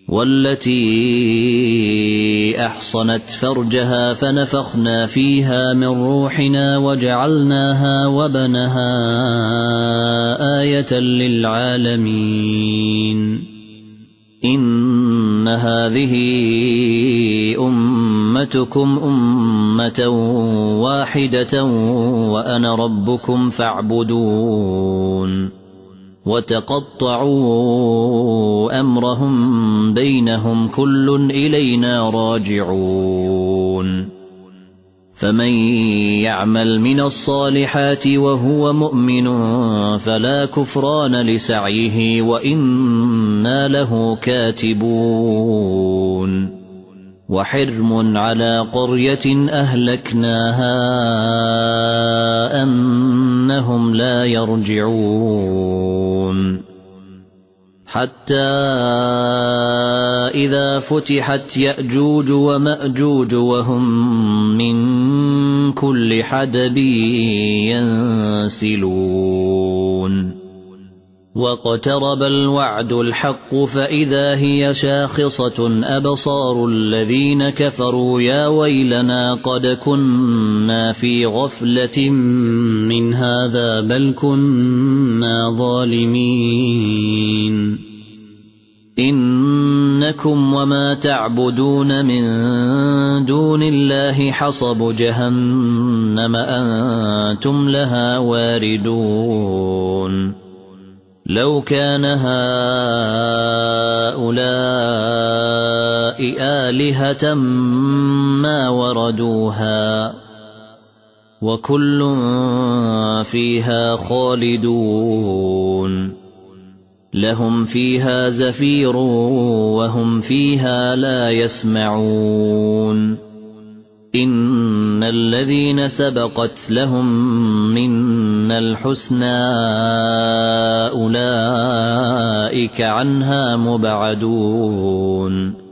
والتي أحصنت فرجها فنفخنا فيها من روحنا وجعلناها وابنها آية للعالمين إن هذه أمتكم أمة واحدة وأنا ربكم فاعبدون وتقطعوا أمرهم بينهم كل إلينا راجعون فمن يعمل من الصالحات وهو مؤمن فلا كفران لسعيه وإنا له كاتبون وحرم على قرية أهلكناها أنهم لا يرجعون حتى إذا فتحت يأجوج ومأجوج وهم من كل حدب ينسلون واقترب الوعد الحق فإذا هي شاخصة أبصار الذين كفروا يا ويلنا قد كنا في غفلة من هذا بل كنا ظالمين إنكم وما تعبدون من دون الله حصب جهنم أنتم لها واردون لو كان هؤلاء آلهة ما وردوها وكل فيها خالدون لهم فيها زفير وهم فيها لا يسمعون إن الذين سبقت لهم منا الحسنى أولئك عنها مبعدون